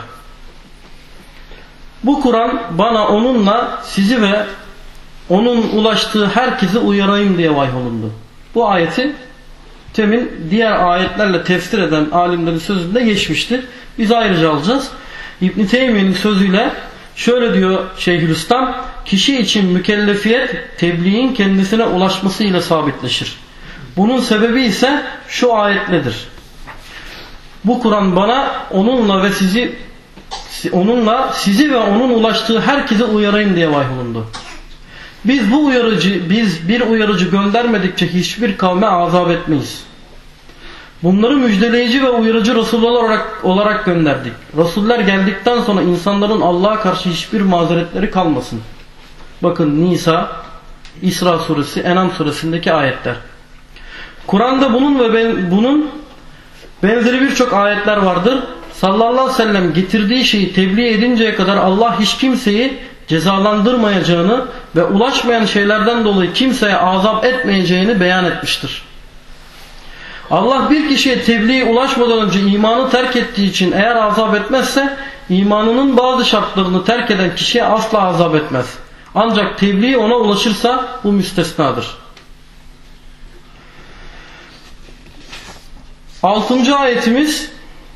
Bu Kur'an bana onunla sizi ve onun ulaştığı herkesi uyarayım diye vahyolundu. Bu ayeti temin diğer ayetlerle tefsir eden alimlerin sözünde geçmiştir. Biz ayrıca alacağız. İbn Teymiye'nin sözüyle şöyle diyor Şeyhülislam, kişi için mükellefiyet tebliğin kendisine ulaşmasıyla sabitleşir. Bunun sebebi ise şu ayetledir. Bu Kur'an bana onunla sizi ve onun ulaştığı herkese uyarayım diye vahyolundu. Biz bir uyarıcı göndermedikçe hiçbir kavme azap etmeyiz. Bunları müjdeleyici ve uyarıcı Resuller olarak gönderdik. Resuller geldikten sonra insanların Allah'a karşı hiçbir mazeretleri kalmasın. Bakın Nisa, İsra suresi, En'am suresindeki ayetler. Kur'an'da bunun benzeri birçok ayetler vardır. Sallallahu aleyhi ve sellem getirdiği şeyi tebliğ edinceye kadar Allah hiç kimseyi cezalandırmayacağını ve ulaşmayan şeylerden dolayı kimseye azap etmeyeceğini beyan etmiştir. Allah bir kişiye tebliğ ulaşmadan önce imanı terk ettiği için eğer azap etmezse imanının bazı şartlarını terk eden kişiye asla azap etmez. Ancak tebliğ ona ulaşırsa bu müstesnadır. 6. ayetimiz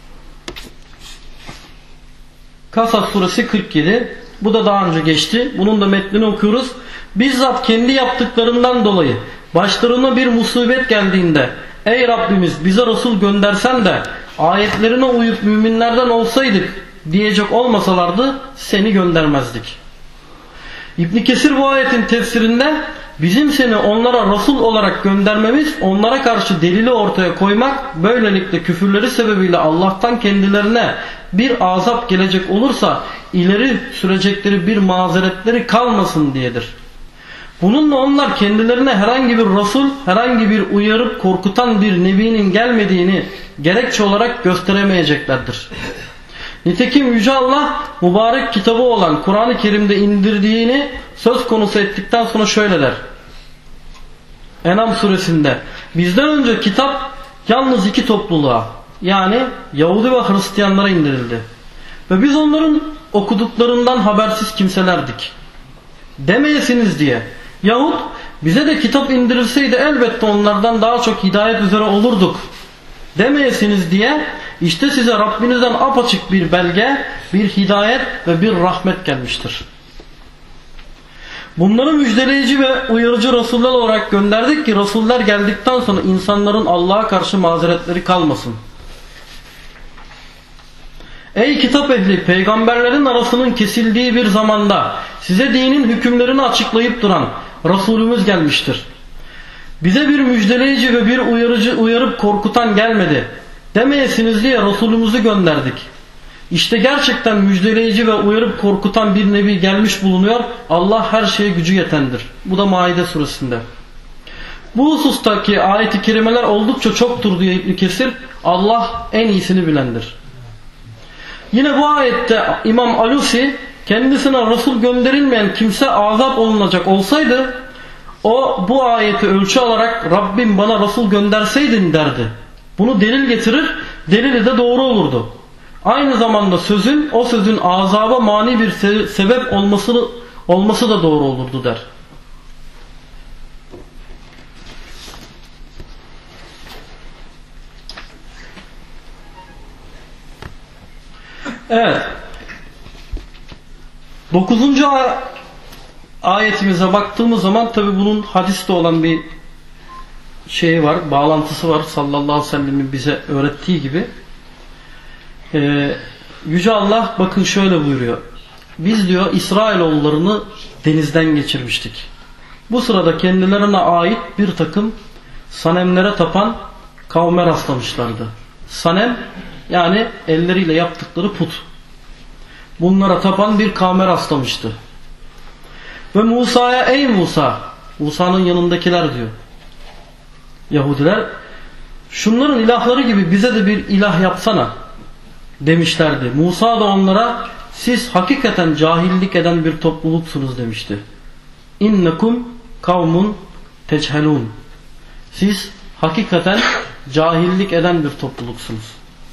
Kasas suresi 47. Bu da daha önce geçti. Bunun da metnini okuyoruz. Bizzat kendi yaptıklarından dolayı başlarına bir musibet geldiğinde ey Rabbimiz bize Resul göndersen de ayetlerine uyup müminlerden olsaydık diyecek olmasalardı seni göndermezdik. İbn Kesir bu ayetin tefsirinde bizim seni onlara Resul olarak göndermemiz onlara karşı delili ortaya koymak, böylelikle küfürleri sebebiyle Allah'tan kendilerine bir azap gelecek olursa ileri sürecekleri bir mazeretleri kalmasın diyedir. Bununla onlar kendilerine herhangi bir Resul, herhangi bir uyarıp korkutan bir nebinin gelmediğini gerekçe olarak gösteremeyeceklerdir. Nitekim Yüce Allah mübarek kitabı olan Kur'an-ı Kerim'de indirdiğini söz konusu ettikten sonra şöyle der. En'am suresinde bizden önce kitap yalnız 2 topluluğa yani Yahudi ve Hristiyanlara indirildi. Ve biz onların okuduklarından habersiz kimselerdik. Demeyesiniz diye yahut bize de kitap indirilseydi elbette onlardan daha çok hidayet üzere olurduk demeyesiniz diye işte size Rabbinizden apaçık bir belge, bir hidayet ve bir rahmet gelmiştir. Bunları müjdeleyici ve uyarıcı Resuller olarak gönderdik ki Resuller geldikten sonra insanların Allah'a karşı mazeretleri kalmasın. Ey kitap ehli, peygamberlerin arasının kesildiği bir zamanda size dinin hükümlerini açıklayıp duran Resulümüz gelmiştir. Bize bir müjdeleyici ve bir uyarıp korkutan gelmedi demeyesiniz diye Resulümüzü gönderdik. İşte gerçekten müjdeleyici ve uyarıp korkutan bir nebi gelmiş bulunuyor. Allah her şeye gücü yetendir. Bu da Maide suresinde. Bu husustaki ayet-i kerimeler oldukça çoktur diye İbn Kesir. Allah en iyisini bilendir. Yine bu ayette İmam Alusi kendisine Resul gönderilmeyen kimse azap olunacak olsaydı o bu ayeti ölçü alarak Rabbim bana Resul gönderseydin derdi. Bunu delil getirir, delili de doğru olurdu. Aynı zamanda o sözün azaba mani bir sebep olması da doğru olurdu der. Evet. 9. ayetimize baktığımız zaman tabi bunun hadiste olan bir şeyi var, bağlantısı var. Sallallahu aleyhi ve sellem'in bize öğrettiği gibi. Yüce Allah bakın şöyle buyuruyor. Biz diyor İsrailoğullarını denizden geçirmiştik. Bu sırada kendilerine ait bir takım sanemlere tapan kavme rastlamışlardı. Sanem yani elleriyle yaptıkları put. Bunlara tapan bir kavme rastlamıştı. Ve Musa'ya ey Musa, Musa'nın yanındakiler diyor. Yahudiler şunların ilahları gibi bize de bir ilah yapsana demişlerdi. Musa da onlara siz hakikaten cahillik eden bir topluluksunuz demişti. İnnekum kavmun teçhelun. Siz hakikaten cahillik eden bir topluluksunuz.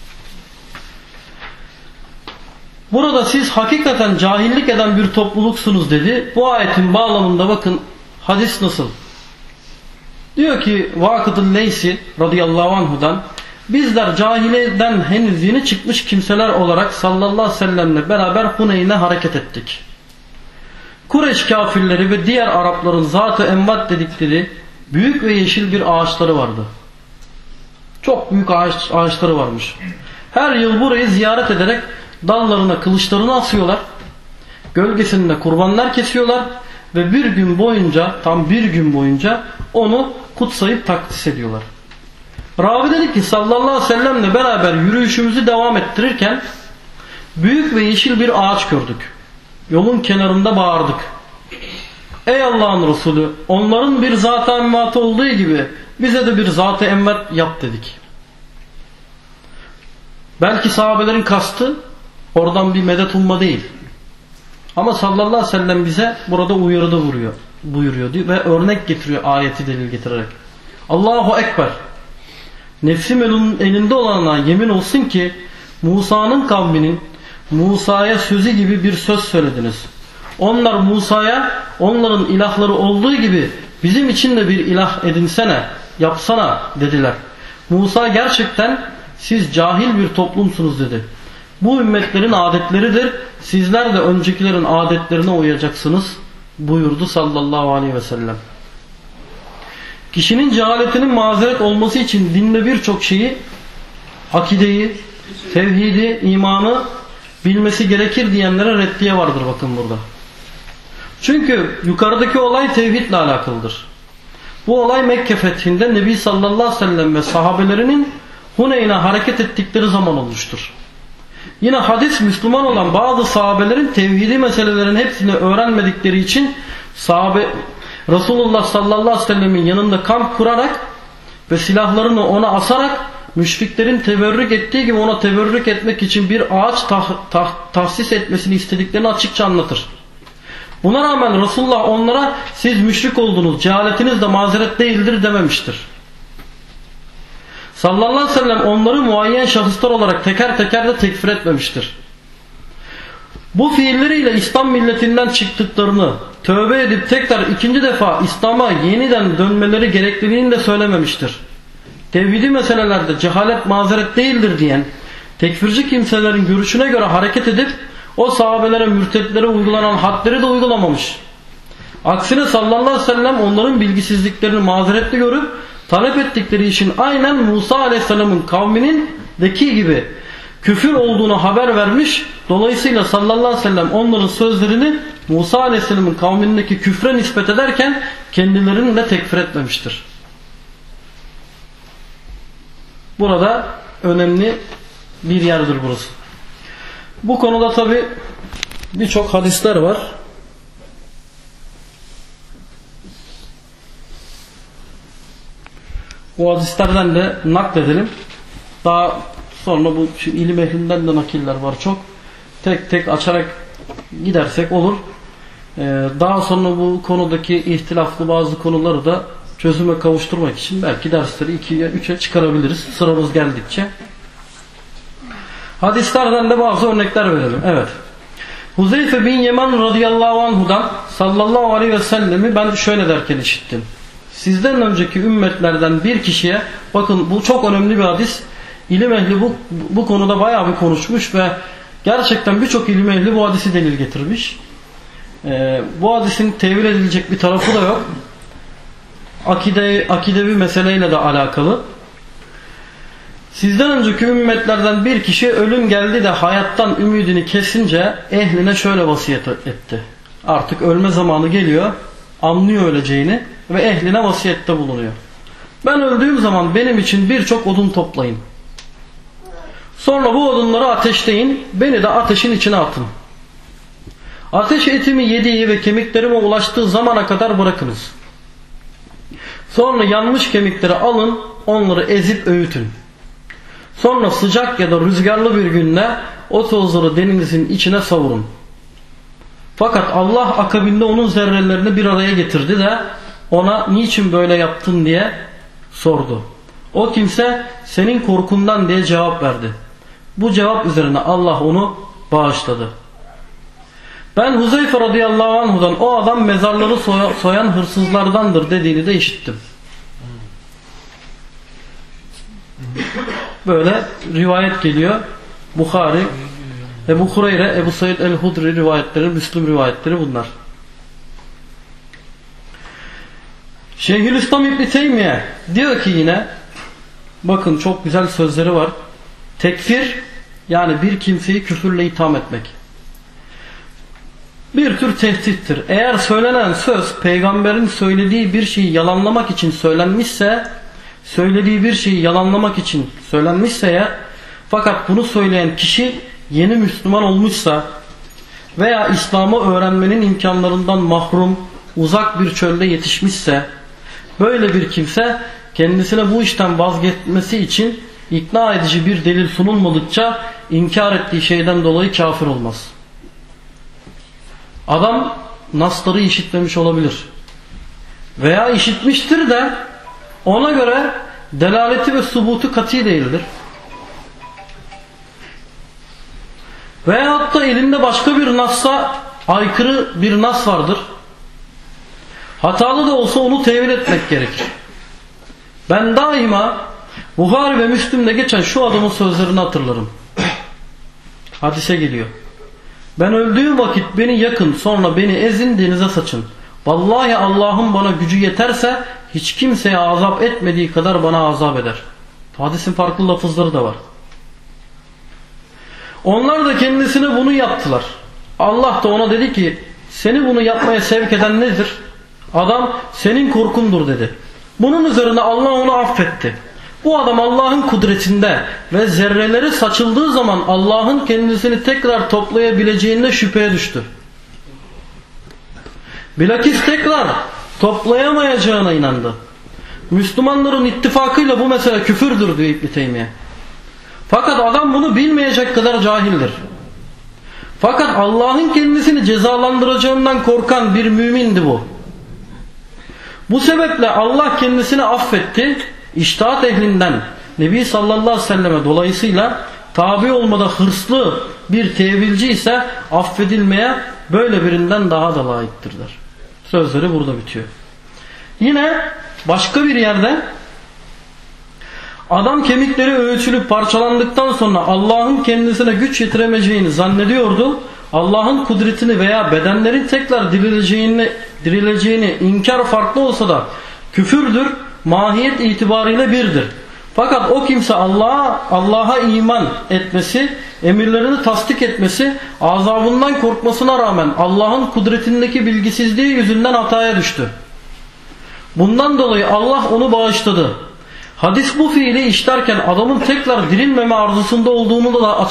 Burada siz hakikaten cahillik eden bir topluluksunuz dedi. Bu ayetin bağlamında bakın hadis nasıl? Diyor ki Vakıd-ı Leysi radıyallahu anhudan bizler cahiliyeden henüz yeni çıkmış kimseler olarak sallallahu aleyhi ve sellemle beraber Huneyn'e hareket ettik. Kureyş kafirleri ve diğer Arapların zat-ı envat dedikleri büyük ve yeşil bir ağaçları vardı. Çok büyük ağaçları varmış. Her yıl burayı ziyaret ederek dallarına kılıçlarını asıyorlar. Gölgesinde kurbanlar kesiyorlar ve bir gün boyunca, tam bir gün boyunca onu kutsayıp takdis ediyorlar. Ravi dedi ki sallallahu aleyhi ve sellemle beraber yürüyüşümüzü devam ettirirken büyük ve yeşil bir ağaç gördük. Yolun kenarında bağırdık. Ey Allah'ın Resulü, onların bir zat-ı envatı olduğu gibi bize de bir zat-ı envat yap dedik. Belki sahabelerin kastı oradan bir medet umma değil. Ama sallallahu aleyhi ve sellem bize burada uyarıda buyuruyor diyor ve örnek getiriyor ayeti delil getirerek. Allahu Ekber. Nefsim elinde olana yemin olsun ki Musa'nın kavminin Musa'ya sözü gibi bir söz söylediniz. Onlar Musa'ya onların ilahları olduğu gibi bizim için de bir ilah edinsene, yapsana dediler. Musa gerçekten siz cahil bir toplumsunuz dedi. Bu ümmetlerin adetleridir. Sizler de öncekilerin adetlerine uyacaksınız buyurdu sallallahu aleyhi ve sellem. Kişinin cehaletinin mazeret olması için dinde birçok şeyi, akideyi, tevhidi, imanı bilmesi gerekir diyenlere reddiye vardır bakın burada. Çünkü yukarıdaki olay tevhidle alakalıdır. Bu olay Mekke fethinde Nebi sallallahu aleyhi ve sellem ve sahabelerinin Huneyn'e hareket ettikleri zaman olmuştur. Yine hadis Müslüman olan bazı sahabelerin tevhidi meselelerin hepsini öğrenmedikleri için Resulullah sallallahu aleyhi ve sellemin yanında kamp kurarak ve silahlarını ona asarak müşriklerin teberrük ettiği gibi ona teberrük etmek için bir ağaç tahsis etmesini istediklerini açıkça anlatır. Buna rağmen Resulullah onlara siz müşrik oldunuz, cehaletiniz de mazeret değildir dememiştir. Sallallahu aleyhi ve sellem onları muayyen şahıslar olarak teker teker de tekfir etmemiştir. Bu fiilleriyle İslam milletinden çıktıklarını, tövbe edip tekrar ikinci defa İslam'a yeniden dönmeleri gerekliliğini de söylememiştir. Tevhidi meselelerde cehalet mazeret değildir diyen tekfirci kimselerin görüşüne göre hareket edip o sahabelere, mürtetlere uygulanan hadleri de uygulamamış. Aksine sallallahu aleyhi ve sellem onların bilgisizliklerini mazeretli görüp talep ettikleri işin aynen Musa aleyhisselamın kavminindeki gibi küfür olduğunu haber vermiş. Dolayısıyla sallallahu aleyhi ve sellem onların sözlerini Musa aleyhisselamın kavmindeki küfre nispet ederken kendilerini de tekfir etmemiştir. Burada önemli bir yerdir burası. Bu konuda tabi birçok hadisler var. O hadislerden de nakledelim. Daha sonra bu ilim ehlinden de nakiller var çok. Tek tek açarak gidersek olur. Daha sonra bu konudaki ihtilaflı bazı konuları da çözüme kavuşturmak için belki dersleri 2'ye 3'e çıkarabiliriz sıramız geldikçe. Hadislerden de bazı örnekler verelim. Evet. Huzeyfe bin Yeman radıyallahu anhu'dan sallallahu aleyhi ve sellemi ben şöyle derken işittim. Sizden önceki ümmetlerden bir kişiye, bakın bu çok önemli bir hadis. İlim ehli bu konuda bayağı bir konuşmuş ve gerçekten birçok ilim ehli bu hadisi delil getirmiş. Bu hadisin tevil edilecek bir tarafı da yok. Akidevi meseleyle de alakalı. Sizden önceki ümmetlerden bir kişi ölüm geldi de hayattan ümidini kesince ehline şöyle vasiyet etti. Artık ölme zamanı geliyor. Anlıyor öleceğini ve ehline vasiyette bulunuyor. Ben öldüğüm zaman benim için birçok odun toplayın. Sonra bu odunları ateşleyin. Beni de ateşin içine atın. Ateş etimi yediği ve kemiklerime ulaştığı zamana kadar bırakınız. Sonra yanmış kemikleri alın, onları ezip öğütün. Sonra sıcak ya da rüzgarlı bir günde o tozları denizin içine savurun. Fakat Allah akabinde onun zerrelerini bir araya getirdi de ona niçin böyle yaptın diye sordu. O kimse senin korkundan diye cevap verdi. Bu cevap üzerine Allah onu bağışladı. Ben Huzeyfe radıyallahu anhu'dan o adam mezarları soyan hırsızlardandır dediğini de işittim. Böyle rivayet geliyor. Bukhari, Ebu Hureyre, Ebu Said el-Hudri rivayetleri, Müslüm rivayetleri bunlar. Şeyhülislam İbn Teymiye diyor ki yine, bakın çok güzel sözleri var. Tekfir, yani bir kimseyi küfürle itham etmek, bir tür tehdittir. Eğer söylenen söz peygamberin söylediği bir şeyi yalanlamak için söylenmişse, ya, fakat bunu söyleyen kişi yeni Müslüman olmuşsa veya İslam'ı öğrenmenin imkanlarından mahrum, uzak bir çölde yetişmişse, böyle bir kimse kendisine bu işten vazgeçmesi için ikna edici bir delil sunulmadıkça inkar ettiği şeyden dolayı kafir olmaz. Adam nasları işitmemiş olabilir. Veya işitmiştir de ona göre delaleti ve subutu kat'i değildir. Veyahut da elinde başka bir nassa aykırı bir nas vardır. Hatalı da olsa onu tevil etmek gerekir. Ben daima Buhari ve Müslim'de geçen şu adamın sözlerini hatırlarım. Hadise geliyor. Ben öldüğüm vakit beni yakın, sonra beni ezin, denize saçın. Vallahi Allah'ın bana gücü yeterse hiç kimseye azap etmediği kadar bana azap eder. Hadisin farklı lafızları da var. Onlar da kendisine bunu yaptılar. Allah da ona dedi ki, seni bunu yapmaya sevk eden nedir? Adam, senin korkundur dedi. Bunun üzerine Allah onu affetti. Bu adam Allah'ın kudretinde ve zerreleri saçıldığı zaman Allah'ın kendisini tekrar toplayabileceğine şüpheye düştü. Bilakis tekrar toplayamayacağına inandı. Müslümanların ittifakıyla bu mesele küfürdür diyor İbn Teymiye. Fakat adam bunu bilmeyecek kadar cahildir. Fakat Allah'ın kendisini cezalandıracağından korkan bir mümindi bu. Bu sebeple Allah kendisini affetti. İçtihat ehlinden Nebi sallallahu aleyhi ve selleme dolayısıyla tabi olmada hırslı bir tevilci ise affedilmeye böyle birinden daha da layıktırlar. Sözleri burada bitiyor. Yine başka bir yerde adam kemikleri öğütülüp parçalandıktan sonra Allah'ın kendisine güç yetiremeyeceğini zannediyordu. Allah'ın kudretini veya bedenlerin tekrar dirileceğini inkar farklı olsa da küfürdür, mahiyet itibariyle birdir. Fakat o kimse Allah'a iman etmesi, emirlerini tasdik etmesi, azabından korkmasına rağmen Allah'ın kudretindeki bilgisizliği yüzünden hataya düştü. Bundan dolayı Allah onu bağışladı. Hadis bu fiili işlerken adamın tekrar dirilmeme arzusunda olduğunu da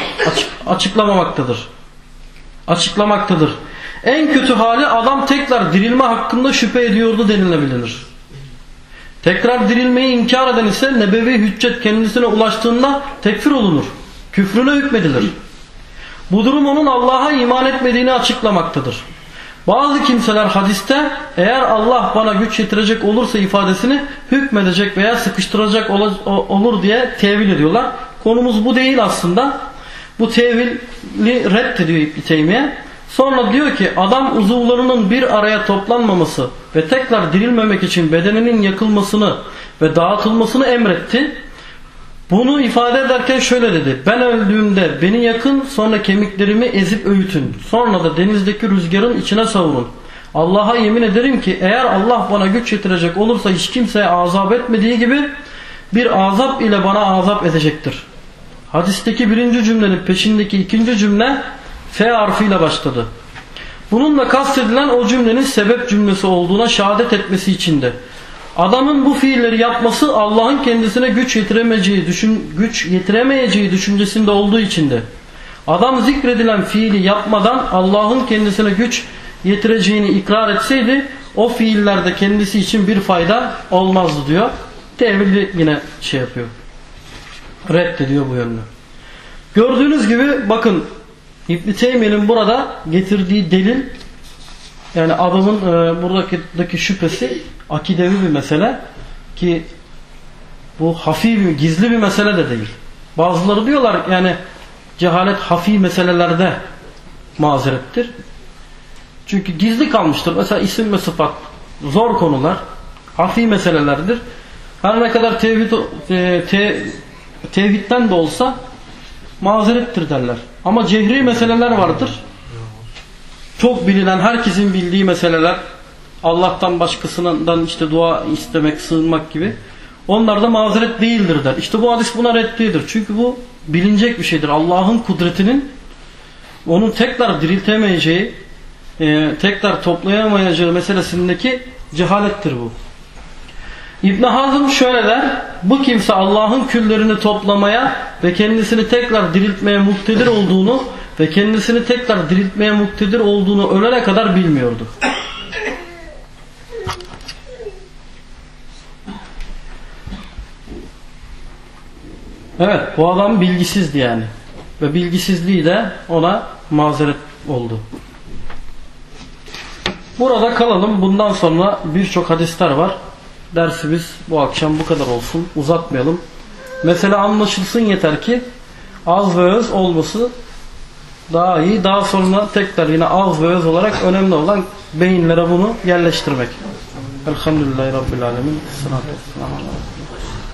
açıklamaktadır. En kötü hali adam tekrar dirilme hakkında şüphe ediyordu denilebilir. Tekrar dirilmeyi inkar eden ise nebevi hüccet kendisine ulaştığında tekfir olunur. Küfrüne hükmedilir. Bu durum onun Allah'a iman etmediğini açıklamaktadır. Bazı kimseler hadiste eğer Allah bana güç yetirecek olursa ifadesini hükmedecek veya sıkıştıracak olur diye tevil ediyorlar. Konumuz bu değil aslında. Bu tevili reddediyor İbn Teymiye. Sonra diyor ki adam uzuvlarının bir araya toplanmaması ve tekrar dirilmemek için bedeninin yakılmasını ve dağıtılmasını emretti. Bunu ifade ederken şöyle dedi. Ben öldüğümde beni yakın, sonra kemiklerimi ezip öğütün. Sonra da denizdeki rüzgarın içine savurun. Allah'a yemin ederim ki eğer Allah bana güç yetirecek olursa hiç kimseye azap etmediği gibi bir azap ile bana azap edecektir. Hadisteki birinci cümlenin peşindeki ikinci cümle F harfiyle başladı. Bununla kastedilen o cümlenin sebep cümlesi olduğuna şehadet etmesi içindi. Adamın bu fiilleri yapması Allah'ın kendisine güç yetiremeyeceği düşüncesinde olduğu içindi. Adam zikredilen fiili yapmadan Allah'ın kendisine güç yetireceğini ikrar etseydi o fiillerde kendisi için bir fayda olmazdı diyor. Tevili yine yapıyor. Reddediyor bu yönünü. Gördüğünüz gibi bakın İbn Teymiye'nin burada getirdiği delil, yani adamın buradaki şüphesi akidevi bir mesele ki bu hafi gizli bir mesele de değil. Bazıları diyorlar yani cehalet hafi meselelerde mazerettir. Çünkü gizli kalmıştır. Mesela isim ve sıfat zor konular, hafi meselelerdir. Her ne kadar tevhidden de olsa mazerettir derler. Ama cehri meseleler vardır. Çok bilinen, herkesin bildiği meseleler, Allah'tan başkasından işte dua istemek, sığınmak gibi. Onlar da mazeret değildir der. İşte bu hadis buna reddidir. Çünkü bu bilinecek bir şeydir. Allah'ın kudretinin onun tekrar diriltemeyeceği, tekrar toplayamayacağı meselesindeki cehalettir bu. İbn Hazm şöyle der: bu kimse Allah'ın küllerini toplamaya ve kendisini tekrar diriltmeye muktedir olduğunu ve kendisini tekrar diriltmeye muktedir olduğunu ölene kadar bilmiyordu. Evet, bu adam bilgisizdi yani. Ve bilgisizliği de ona mazeret oldu. Burada kalalım. Bundan sonra birçok hadisler var. Dersimiz bu akşam bu kadar olsun. Uzatmayalım. Mesele anlaşılsın yeter ki az ve öz olması daha iyi. Daha sonra tekrar yine az ve öz olarak önemli olan beyinlere bunu yerleştirmek. Elhamdülillahi Rabbil Alemin. Salatu vesselam.